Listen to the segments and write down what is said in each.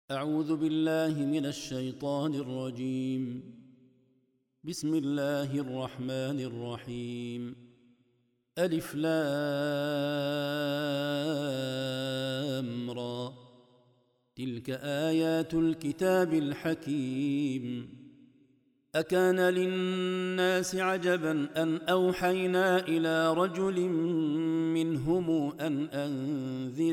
أعوذ بالله من الشيطان الرجيم. بسم الله الرحمن الرحيم. ألف لام را، تلك آيات الكتاب الحكيم. أكان للناس عجبا أن أوحينا إلى رجل منهم أن أنذر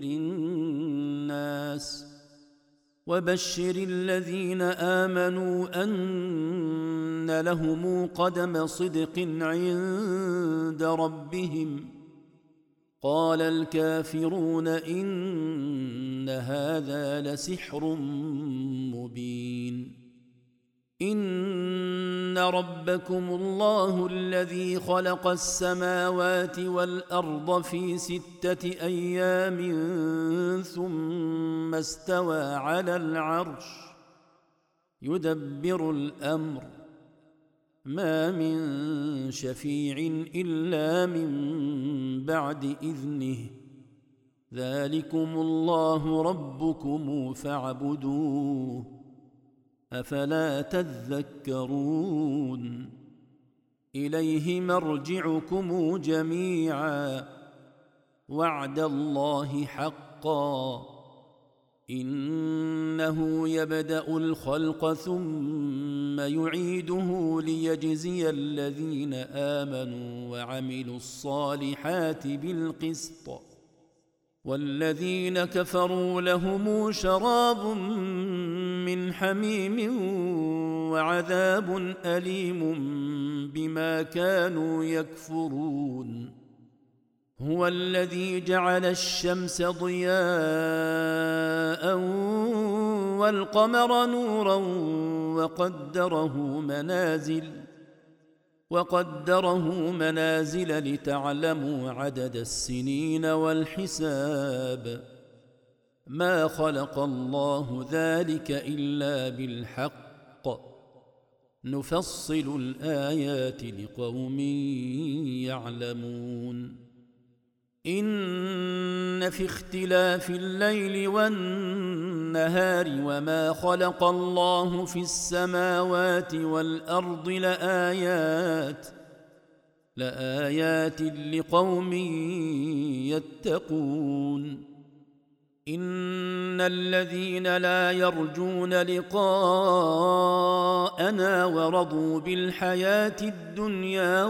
الناس وبشر الذين آمنوا أن لهم قدم صدق عند ربهم. قال الكافرون إن هذا لسحر مبين. إن ربكم الله الذي خلق السماوات والأرض في 6 أيام ثم استوى على العرش يدبر الأمر، ما من شفيع إلا من بعد إذنه، ذلكم الله ربكم فاعبدوه، أفلا تذكرون. إليه مرجعكم جميعا، وعد الله حقا، إنه يبدأ الخلق ثم يعيده ليجزي الذين آمنوا وعملوا الصالحات بالقسط، والذين كفروا لهم شراب من حميم وعذاب أليم بما كانوا يكفرون. هو الذي جعل الشمس ضياء والقمر نورا وقدره منازل لتعلموا عدد السنين والحساب. ما خلق الله ذلك إلا بالحق، نفصل الآيات لقوم يعلمون. إن في اختلاف الليل والنهار وما خلق الله في السماوات والأرض لآيات لقوم يتقون. إن الذين لا يرجون لقاءنا ورضوا بالحياة الدنيا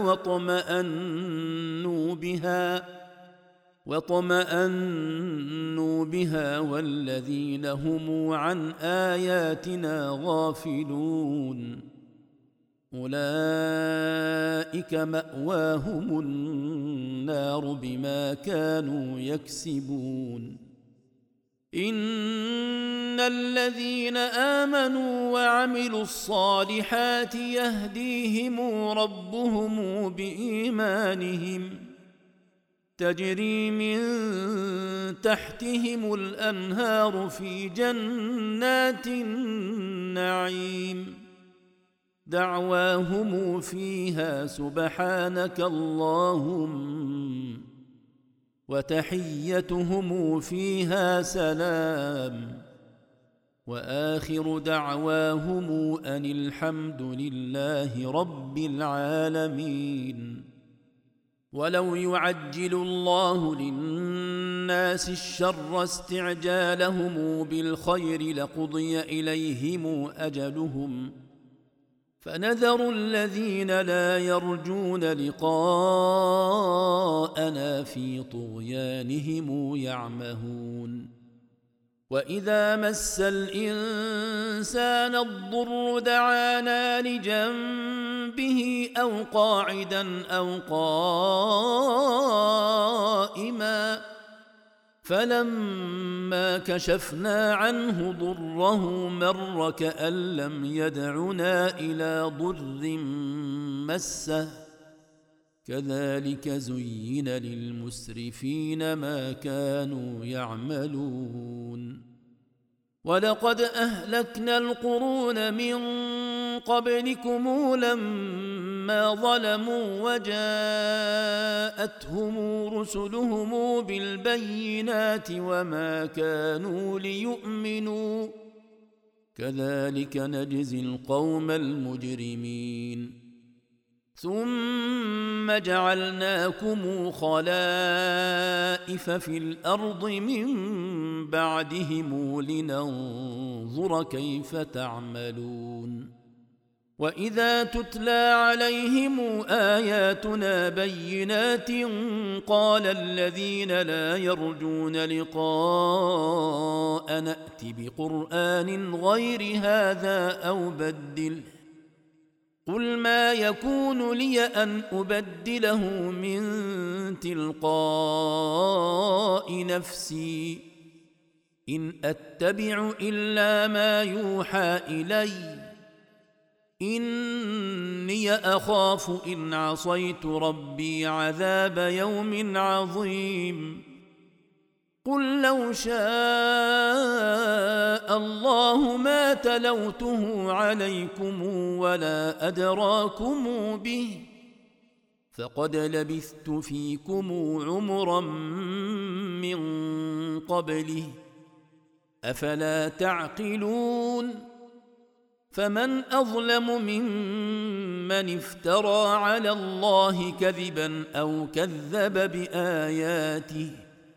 واطمأنوا بها والذين هم عن آياتنا غافلون، أولئك مأواهم النار بما كانوا يكسبون. إن الذين آمنوا وعملوا الصالحات يهديهم ربهم بإيمانهم، تجري من تحتهم الأنهار في جنات النعيم، دعواهم فيها سبحانك اللهم، وتحيتهم فيها سلام، وآخر دعواهم أن الحمد لله رب العالمين. ولو يعجل الله للناس الشر استعجالهم بالخير لقضي إليهم أجلهم، فنذر الذين لا يرجون لقاءنا في طغيانهم يعمهون. وإذا مس الإنسان الضر دعانا لجنبه أو قاعدا أو قائما، فلما كشفنا عنه ضره مر كأن لم يدعنا إلى ضر مسه، كذلك زين للمسرفين ما كانوا يعملون. ولقد أهلكنا القرون من قبلكم لما ظلموا وجاءتهم رسلهم بالبينات وما كانوا ليؤمنوا كذلك نجزي القوم المجرمين ثم جعلناكم خلائف في الأرض من بعدهم لننظر كيف تعملون وإذا تتلى عليهم آياتنا بينات قال الذين لا يرجون لقاء نأت بقرآن غير هذا أو بدله قل ما يكون لي أن أبدله من تلقاء نفسي إن أتبع إلا ما يوحى إلي إني أخاف إن عصيت ربي عذاب يوم عظيم قل لو شاء الله ما تلوته عليكم ولا أدراكم به فقد لبثت فيكم عمرا من قبله أفلا تعقلون فمن أظلم ممن افترى على الله كذبا أو كذب بآياته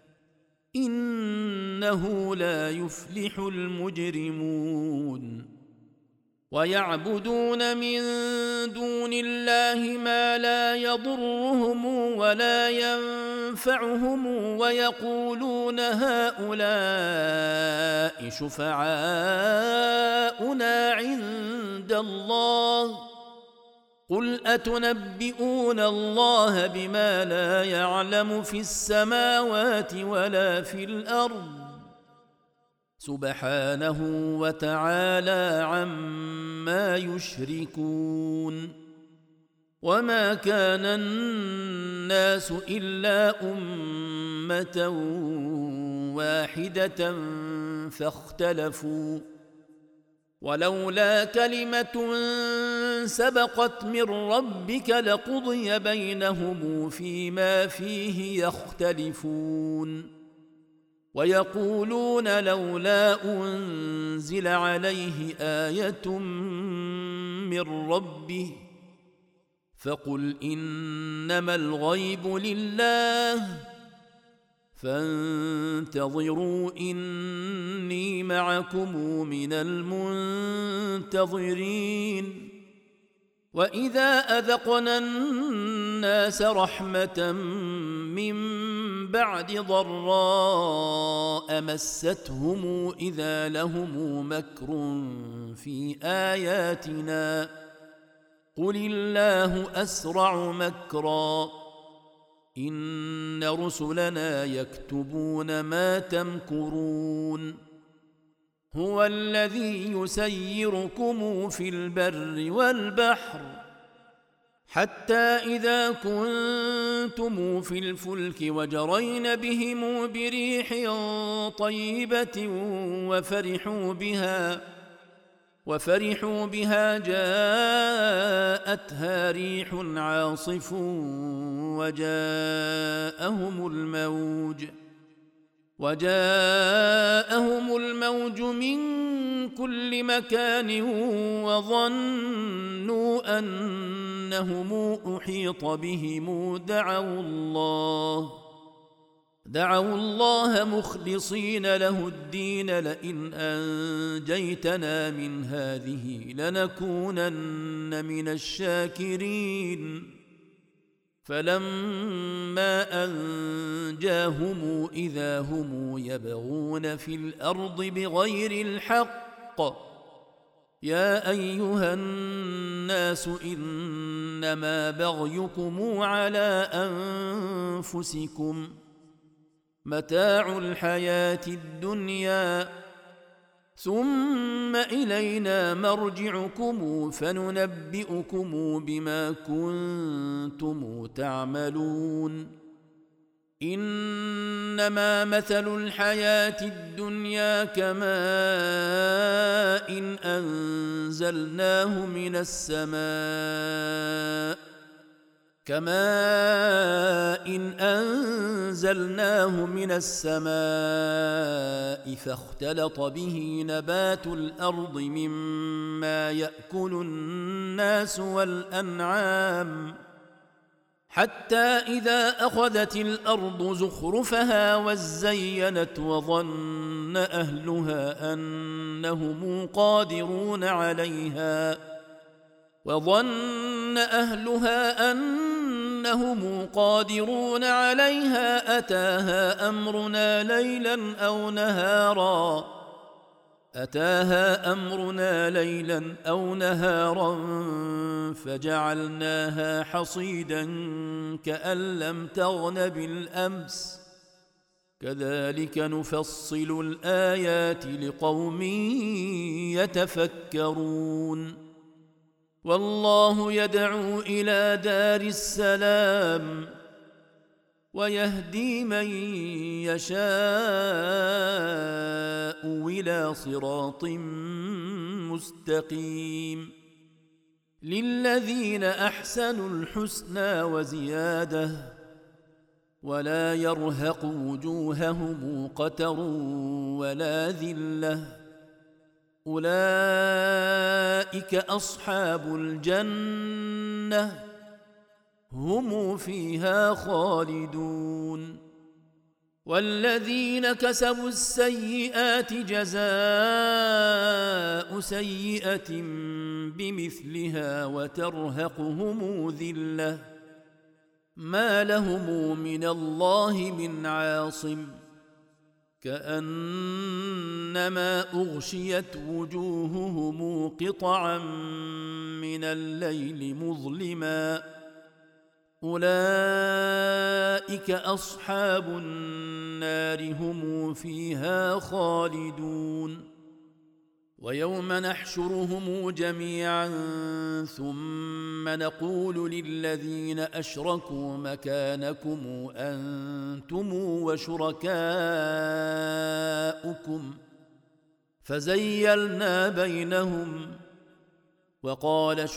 إنه لا يفلح المجرمون ويعبدون من دون الله ما لا يضرهم ولا ينفعهم ويقولون هؤلاء شفعاؤنا عند الله قل أتنبئون الله بما لا يعلم في السماوات ولا في الأرض سبحانه وتعالى عما يشركون وما كان الناس إلا أمة واحدة فاختلفوا ولولا كلمة سبقت من ربك لقضي بينهم فيما فيه يختلفون ويقولون لولا أنزل عليه آية من ربه فقل إنما الغيب لله فانتظروا إني معكم من المنتظرين وإذا أذقنا الناس رحمة من بعد ضراء مستهم إذا لهم مكر في آياتنا قل الله أسرع مكرا إن رسلنا يكتبون ما تمكرون هو الذي يسيركم في البر والبحر حتى إذا كنتم في الفلك وجرين بهم بريح طيبة وفرحوا بها جاءتها ريح عاصف وجاءهم الموج من كل مكان وظنوا أنهم أحيط بهم دعوا الله مخلصين له الدين لئن أنجيتنا من هذه لنكونن من الشاكرين فلما أنجاهم إذا هم يبغون في الأرض بغير الحق يا أيها الناس إنما بغيكم على أنفسكم متاع الحياة الدنيا ثم إلينا مرجعكم فننبئكم بما كنتم تعملون إنما مثل الحياة الدنيا كماء إن أنزلناه من السماء كماء أنزلناه من السماء فاختلط به نبات الأرض مما يأكل الناس والأنعام حتى إذا أخذت الأرض زخرفها وزينت وظن أهلها أنهم قادرون عليها أتاها أمرنا ليلا أو نهارا فجعلناها حصيدا كأن لم تغن بالأمس كذلك نفصل الآيات لقوم يتفكرون والله يدعو إلى دار السلام ويهدي من يشاء إلى صراط مستقيم للذين أحسنوا الحسنى وزيادة ولا يرهق وجوههم قتر ولا ذلة أولئك أصحاب الجنة هم فيها خالدون والذين كسبوا السيئات جزاء سيئة بمثلها وترهقهم ذلة ما لهم من الله من عاصم كأنما أغشيت وجوههم قطعا من الليل مظلما أولئك أصحاب النار هم فيها خالدون ويوم نحشرهم جميعا ثم نقول للذين أشركوا مكانكم أنتم وشركاؤكم فزيلنا بينهم وقال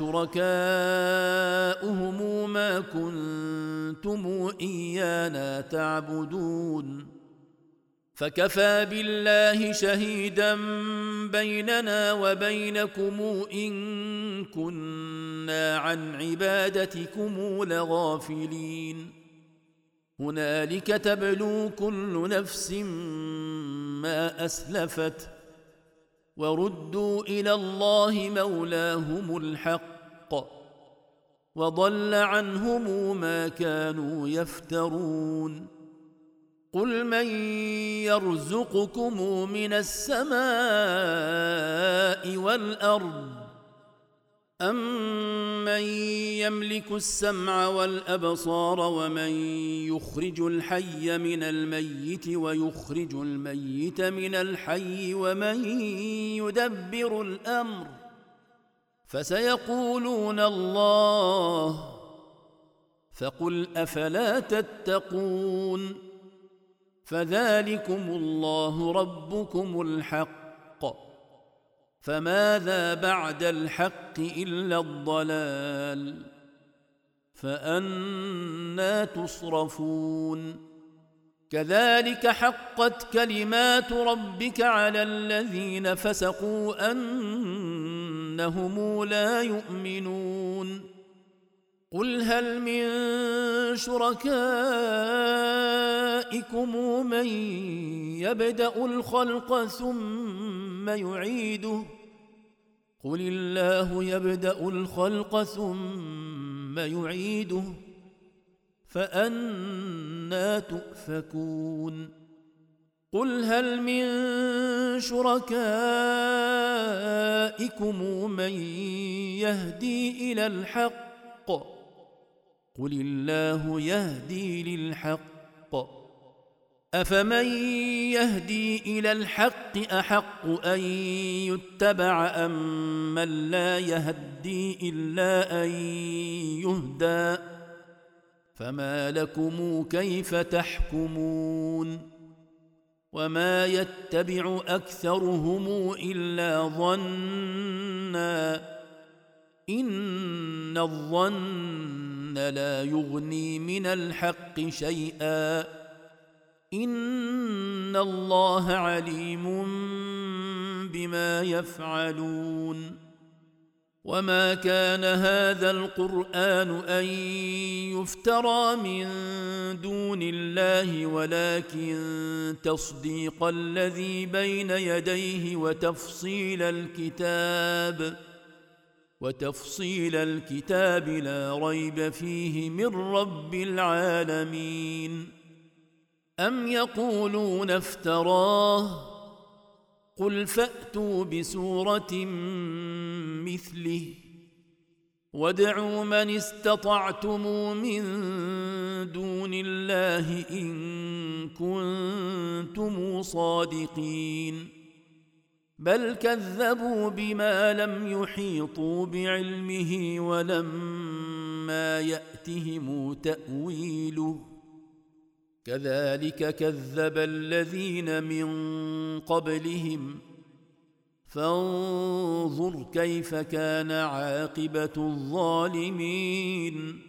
شركاؤهم ما كنتم إيانا تعبدون فكفى بالله شهيدا بيننا وبينكم إن كنا عن عبادتكم لغافلين هنالك تبلو كل نفس ما أسلفت وردوا إلى الله مولاهم الحق وضل عنهم ما كانوا يفترون قل من يرزقكم من السماء والأرض أمن يملك السمع والأبصار ومن يخرج الحي من الميت ويخرج الميت من الحي ومن يدبر الأمر فسيقولون الله فقل أفلا تتقون فذلكم الله ربكم الحق فماذا بعد الحق إلا الضلال فأنى تصرفون كذلك حقت كلمات ربك على الذين فسقوا أنهم لا يؤمنون قل هل من شركائكم من يبدأ الخلق ثم يعيده قل الله يبدأ الخلق ثم يعيده فأنى تؤفكون قل هل من شركائكم من يهدي إلى الحق قل الله يهدي للحق أفمن يهدي إلى الحق أحق أن يتبع أم من لا يهدي إلا أن يهدى فما لكم كيف تحكمون وما يتبع أكثرهم إلا ظنا إن الظن لا يغني من الحق شيئا إن الله عليم بما يفعلون وما كان هذا القرآن أن يفترى من دون الله ولكن تصديق الذي بين يديه وتفصيل الكتاب لا ريب فيه من رب العالمين أم يقولون افتراه قل فأتوا بسورة مثله وادعوا من استطعتم من دون الله إن كنتم صادقين بل كذبوا بما لم يحيطوا بعلمه ولما يأتهم تأويله كذلك كذب الذين من قبلهم فانظر كيف كان عاقبة الظالمين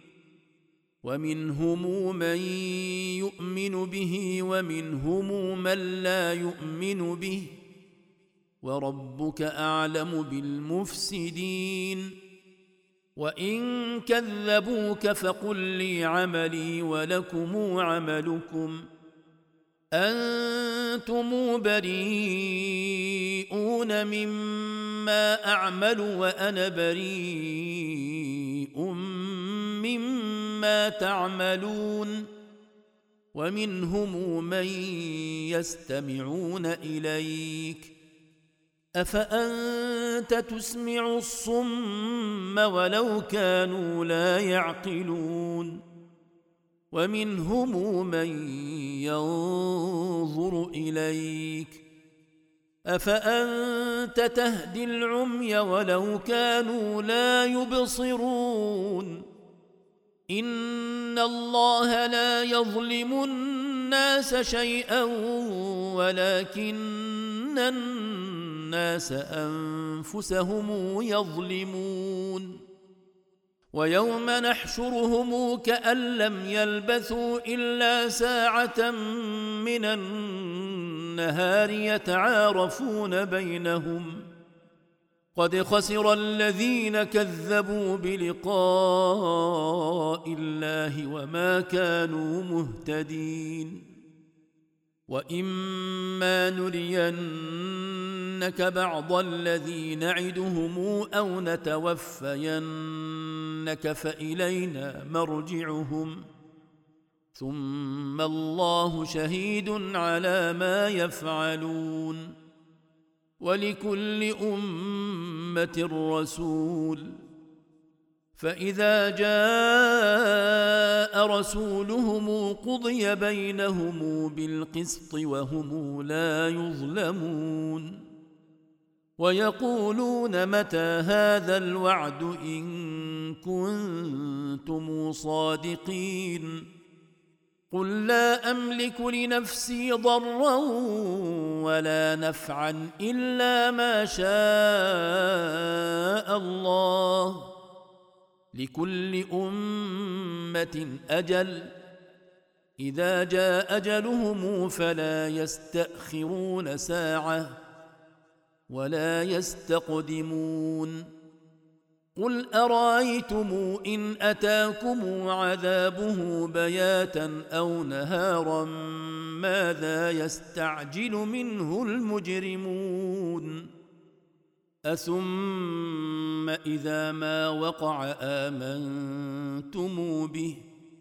ومنهم من يؤمن به ومنهم من لا يؤمن به وربك أعلم بالمفسدين وإن كذبوك فقل لي عملي ولكم عملكم أنتم بريئون مما أعمل وأنا بريء مما تعملون ومنهم من يستمعون إليك أفأنت تسمع الصم ولو كانوا لا يعقلون ومنهم من ينظر إليك أفأنت تهدي العمي ولو كانوا لا يبصرون إن الله لا يظلم الناس شيئا ولكن الناس أنفسهم يظلمون ويوم نحشرهم كأن لم يلبثوا إلا ساعة من النهار يتعارفون بينهم قد خسر الذين كذبوا بلقاء الله وما كانوا مهتدين وإما نرينك بعض الذي نعدهم أو نتوفينك فإلينا مرجعهم ثم الله شهيد على ما يفعلون ولكل أمة رسول فإذا جاء رسولهم قضي بينهم بالقسط وهم لا يظلمون ويقولون متى هذا الوعد إن كنتم صادقين قل لا أملك لنفسي ضرا ولا نفعا إلا ما شاء الله لكل أمة أجل إذا جاء أجلهم فلا يستأخرون ساعة ولا يستقدمون قل أرأيتم إن أتاكم عذابه بياتا أو نهارا ماذا يستعجل منه المجرمون أثم إذا ما وقع آمنتم به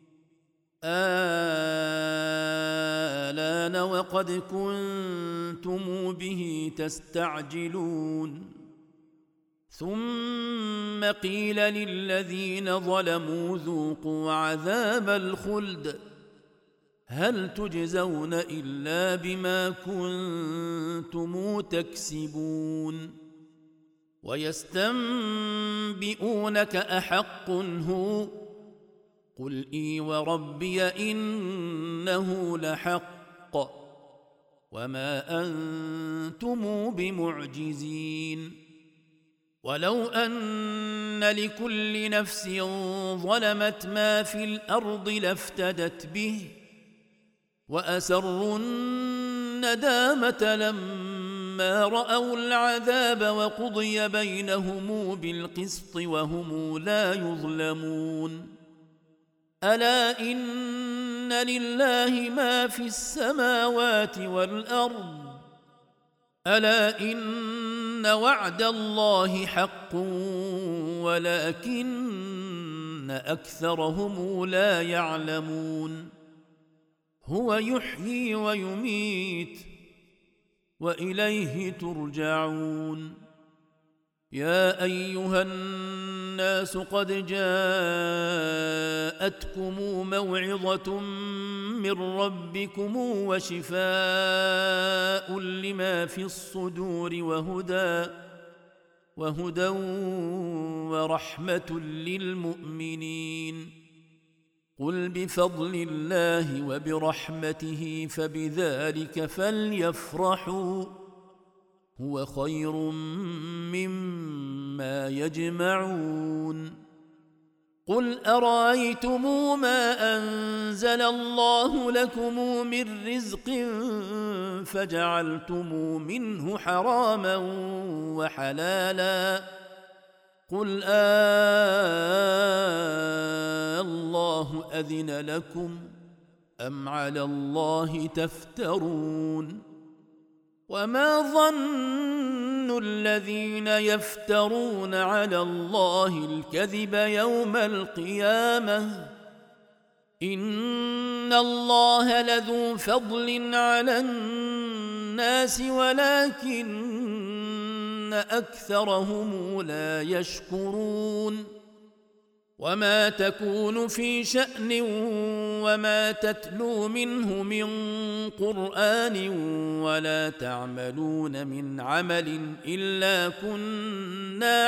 آلان وقد كنتم به تستعجلون ثم قيل للذين ظلموا ذوقوا عذاب الخلد هل تجزون إلا بما كنتم تكسبون ويستنبئونك أحق هو قل إي وربي إنه لحق وما أنتم بمعجزين ولو أن لكل نفس ظلمت ما في الأرض لافتدت به وأسروا الندامة لما رأوا العذاب وقضي بينهم بالقسط وهم لا يظلمون ألا إن لله ما في السماوات والأرض ألا إن وعد الله حق ولكن أكثرهم لا يعلمون هو يحيي ويميت وإليه ترجعون يا أيها الناس قد جاءتكم موعظة من ربكم وشفاء لما في الصدور وهدى ورحمة للمؤمنين قل بفضل الله وبرحمته فبذلك فليفرحوا هو خير مما يجمعون قل أرأيتم ما أنزل الله لكم من رزق فجعلتم منه حراما وحلالا قل الله أذن لكم أم على الله تفترون وما ظن الذين يفترون على الله الكذب يوم القيامة إن الله لذو فضل على الناس ولكن أكثرهم لا يشكرون وما تكون في شأن وما تتلو منه من قرآن ولا تعملون من عمل إلا كنا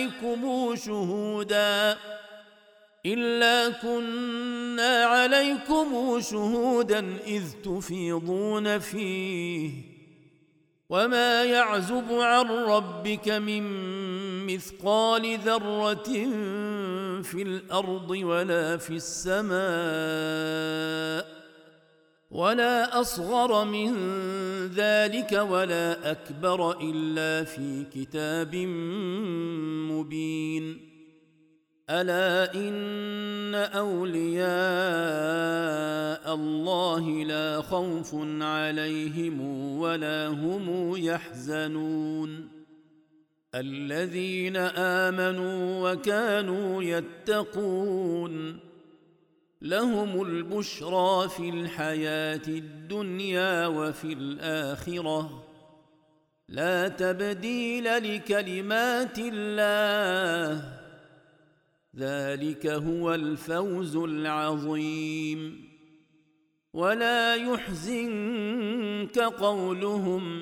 عليكم شهودا إذ تفيضون فيه وما يعزب عن ربك من مثقال ذرة في الأرض ولا في السماء ولا أصغر من ذلك ولا أكبر إلا في كتاب مبين ألا إن أولياء الله لا خوف عليهم ولا هم يحزنون الذين آمنوا وكانوا يتقون لهم البشرى في الحياة الدنيا وفي الآخرة لا تبديل لكلمات الله ذلك هو الفوز العظيم ولا يحزنك قولهم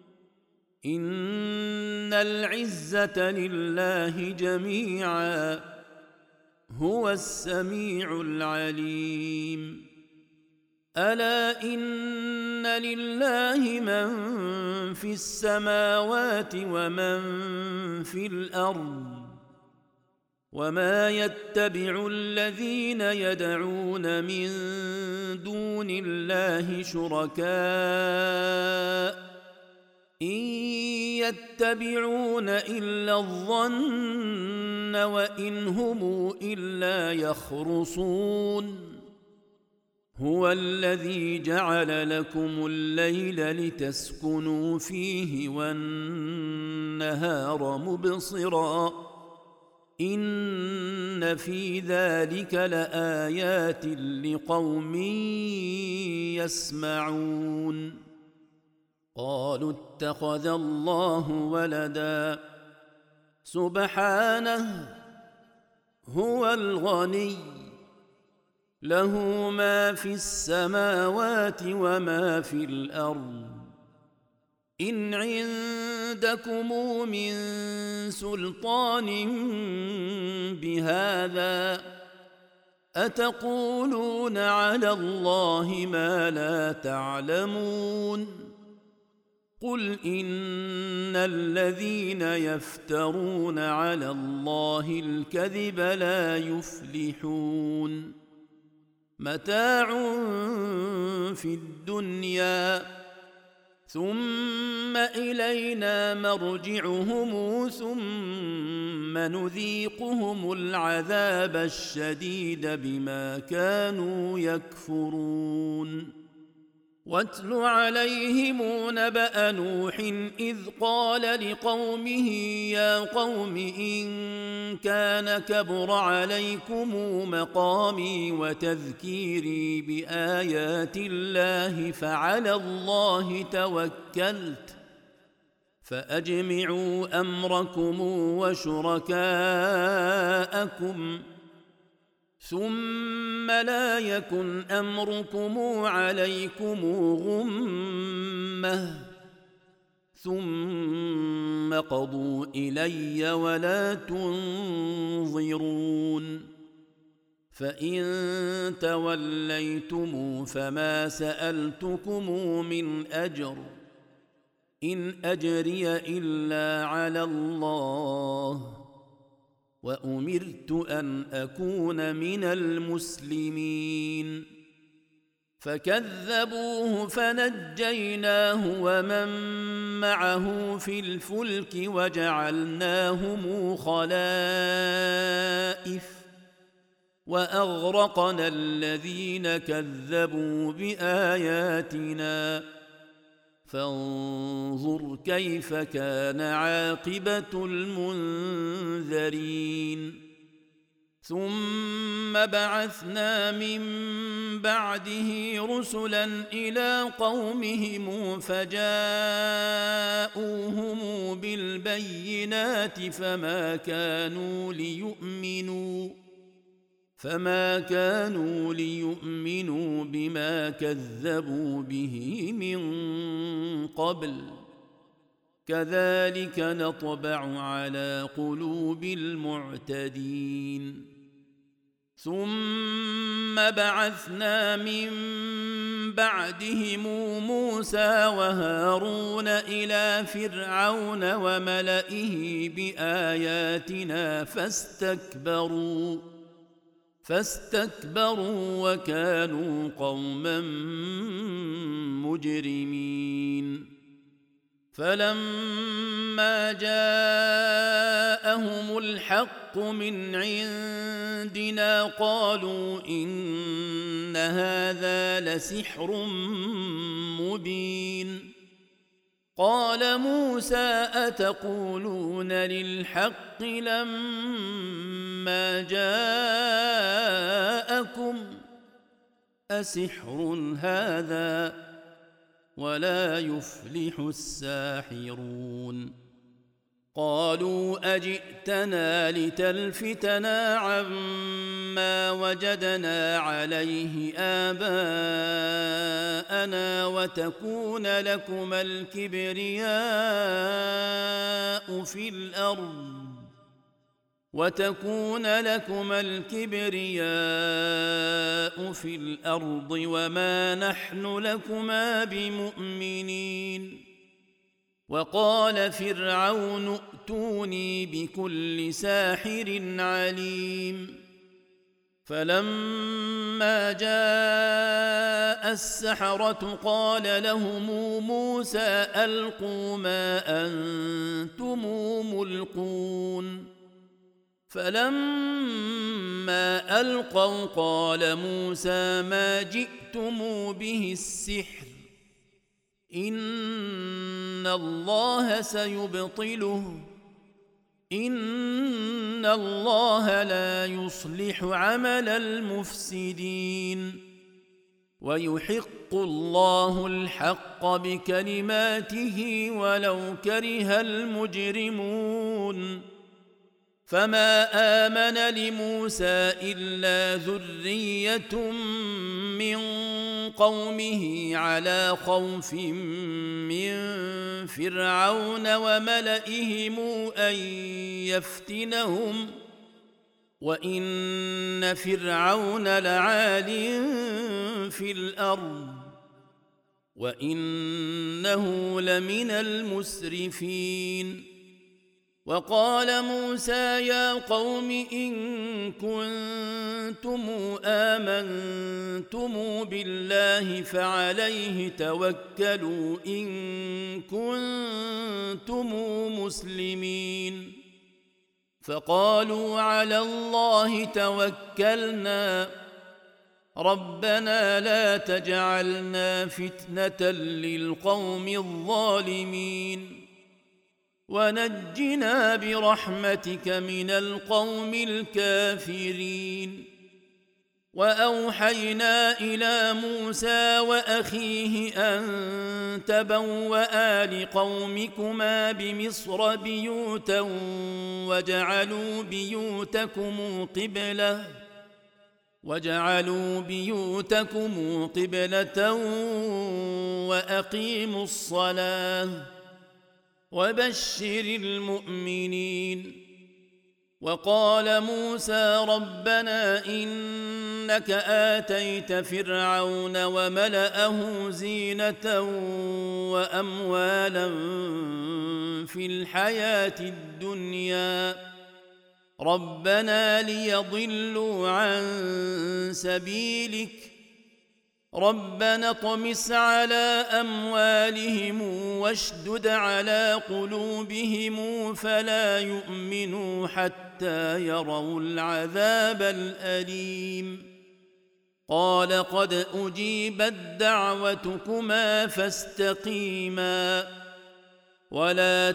إن العزة لله جميعا هو السميع العليم ألا إن لله من في السماوات ومن في الأرض وما يتبع الذين يدعون من دون الله شركاء إن يتبعون إلا الظن وإن هم إلا يخرصون هو الذي جعل لكم الليل لتسكنوا فيه والنهار مبصرا إن في ذلك لآيات لقوم يسمعون قالوا اتخذ الله ولدا سبحانه هو الغني له ما في السماوات وما في الأرض إن عندكم من سلطان بهذا أتقولون على الله ما لا تعلمون قل إن الذين يفترون على الله الكذب لا يفلحون متاع في الدنيا ثم إلينا مرجعهم ثم نذيقهم العذاب الشديد بما كانوا يكفرون واتل عليهم نبأ نوح إذ قال لقومه يا قوم إن كان كبر عليكم مقامي وتذكيري بآيات الله فعلى الله توكلت فأجمعوا أمركم وشركاءكم ثم لا يكن أمركم عليكم غمة ثم قضوا إلي ولا تنظرون فإن توليتم فما سألتكم من أجر إن أجري إلا على الله وأمرت أن أكون من المسلمين فكذبوه فنجيناه ومن معه في الفلك وجعلناهم خلائف وأغرقنا الذين كذبوا بآياتنا فانظر كيف كان عاقبة المنذرين ثم بعثنا من بعده رسلا إلى قومهم فجاءوهم بالبينات فما كانوا ليؤمنوا بما كذبوا به من قبل كذلك نطبع على قلوب المعتدين ثم بعثنا من بعدهم موسى وهارون إلى فرعون وملئه بآياتنا فاستكبروا وكانوا قوما مجرمين فلما جاءهم الحق من عندنا قالوا إن هذا لسحر مبين قال موسى أتقولون للحق لما جاءكم أسحر هذا ولا يفلح الساحرون قالوا أجئتنا لتلفتنا عما وجدنا عليه آباءنا وتكون لكما الكبرياء في الأرض وما نحن لكما بمؤمنين وقال فرعون ائتوني بكل ساحر عليم فلما جاء السحرة قال لهم موسى ألقوا ما أنتم ملقون فلما ألقوا قال موسى ما جئتم به السحر إن الله سيبطله إن الله لا يصلح عمل المفسدين ويحق الله الحق بكلماته ولو كره المجرمون فما آمن لموسى إلا ذرية من قومه على خوف من فرعون وملئهم أن يفتنهم وإن فرعون لعال في الأرض وإنه لمن المسرفين. وقال موسى يا قوم إن كنتم آمنتم بالله فعليه توكلوا إن كنتم مسلمين. فقالوا على الله توكلنا ربنا لا تجعلنا فتنة للقوم الظالمين ونجنا برحمتك من القوم الكافرين. وأوحينا إلى موسى وأخيه أن تبوأ لقومكما بمصر بيوتا وجعلوا بيوتكم قبلة وأقيموا الصلاة وبشر المؤمنين. وقال موسى ربنا إنك آتيت فرعون وملأه زينة وأموالا في الحياة الدنيا ربنا ليضلوا عن سبيلك ربنا اطمس على أموالهم واشدد على قلوبهم فلا يؤمنوا حتى يروا العذاب الأليم. قال قد أجيبت دعوتكما فاستقيما ولا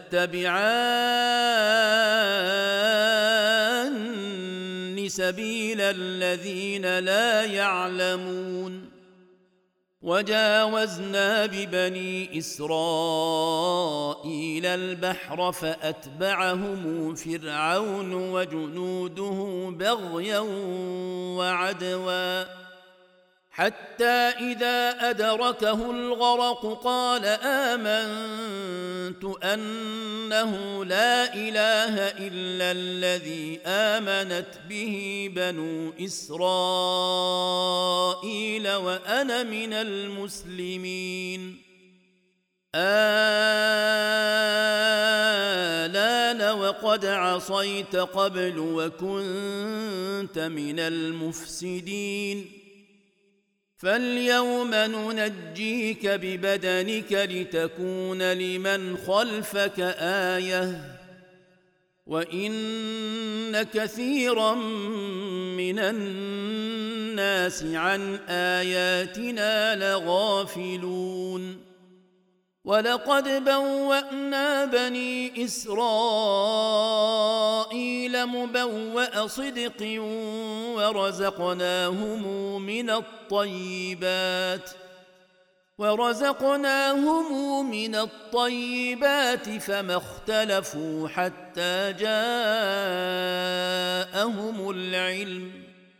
تتبعان سبيل الذين لا يعلمون. وجاوزنا ببني إسرائيل البحر فأتبعهم فرعون وجنوده بغيا وعدوا حتى إذا أدركه الغرق قال آمنت أنه لا إله إلا الذي آمنت به بنو إسرائيل وأنا من المسلمين. الآن وقد عصيت قبل وكنت من المفسدين فاليوم ننجيك ببدنك لتكون لمن خلفك آية وإن كثيرا من الناس عن آياتنا لغافلون. ولقد بوأنا بني إسرائيل مبوأ صدق ورزقناهم من الطيبات فما اختلفوا حتى جاءهم العلم.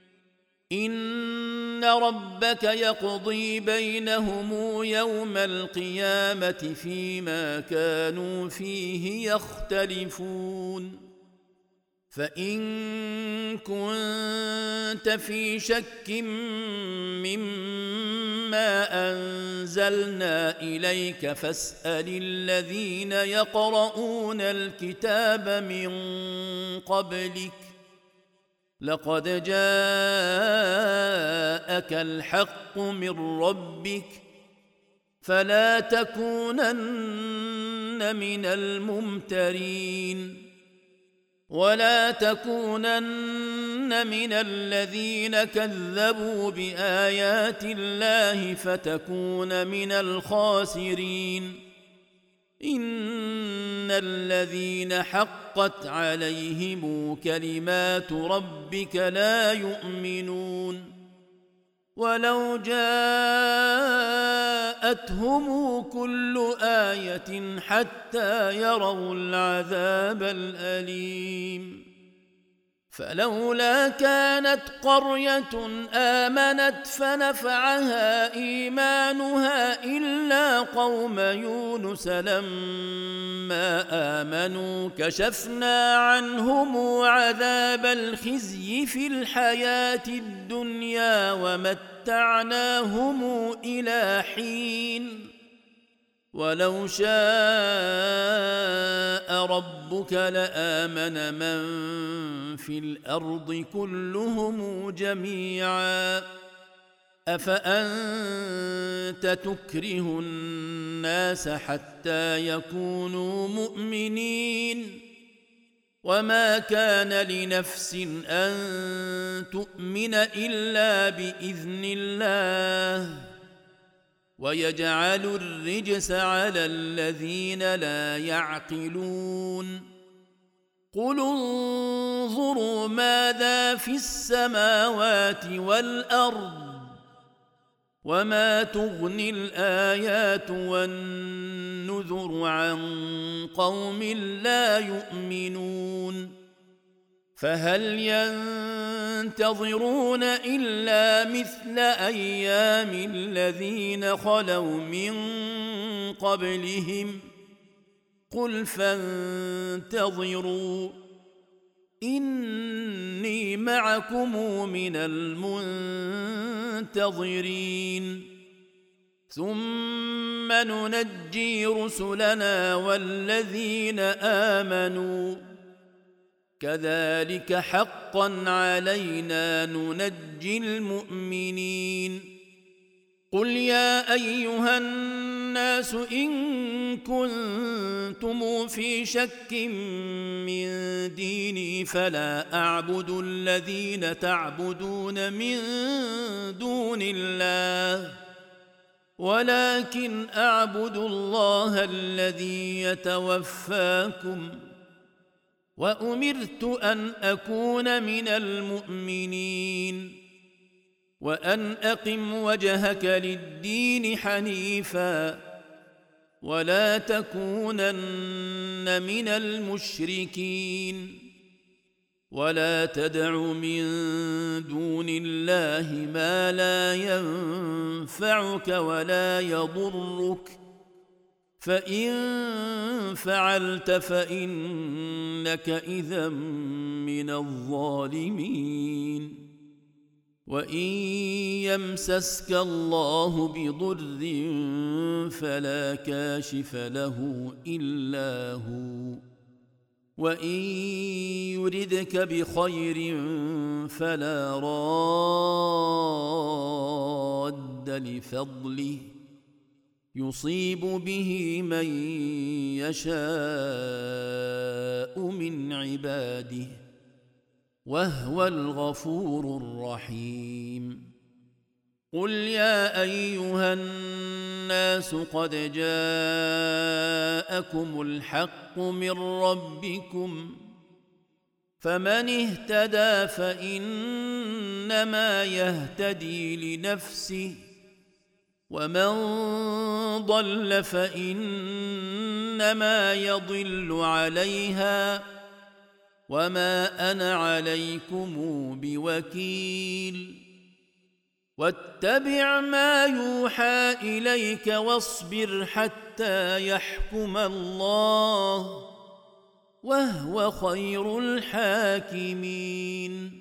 إن ربك يقضي بينهم يوم القيامة فيما كانوا فيه يختلفون. فإن كنت في شك مما أنزلنا إليك فاسأل الذين يقرؤون الكتاب من قبلك لقد جاءك الحق من ربك فلا تكونن من الممترين ولا تكونن من الذين كذبوا بآيات الله فتكون من الخاسرين. إن الذين حقت عليهم كلمات ربك لا يؤمنون ولو جاءتهم كل آية حتى يروا العذاب الأليم. فلولا كانت قرية آمنت فنفعها إيمانها إلا قوم يونس لما آمنوا كشفنا عنهم عذاب الخزي في الحياة الدنيا ومتعناهم إلى حين ولو شاء ربك لآمن من في الأرض كلهم جميعا أفأنت تكره الناس حتى يكونوا مؤمنين وما كان لنفس أن تؤمن إلا بإذن الله ويجعل الرجس على الذين لا يعقلون قل انظروا ماذا في السماوات والأرض وما تغني الآيات والنذر عن قوم لا يؤمنون فهل ينتظرون إلا مثل أيام الذين خلوا من قبلهم قل فانتظروا إني معكم من المنتظرين ثم ننجي رسلنا والذين آمنوا كذلك حقا علينا ننجي المؤمنين قل يا أيها الناس إن كنتم في شك من ديني فلا أعبد الذين تعبدون من دون الله ولكن أعبد الله الذي يتوفاكم وأمرت أن أكون من المؤمنين وأن أقم وجهك للدين حنيفا ولا تكونن من المشركين ولا تدع من دون الله ما لا ينفعك ولا يضرك فإن فعلت فإنك إذا من الظالمين وإن يمسسك الله بضر فلا كاشف له إلا هو وإن يردك بخير فلا راد لفضله يصيب به من يشاء من عباده وهو الغفور الرحيم قل يا أيها الناس قد جاءكم الحق من ربكم فمن اهتدى فإنما يهتدي لنفسه ومن ضل فإنما يضل عليها وما أنا عليكم بوكيل واتبع ما يوحى إليك واصبر حتى يحكم الله وهو خير الحاكمين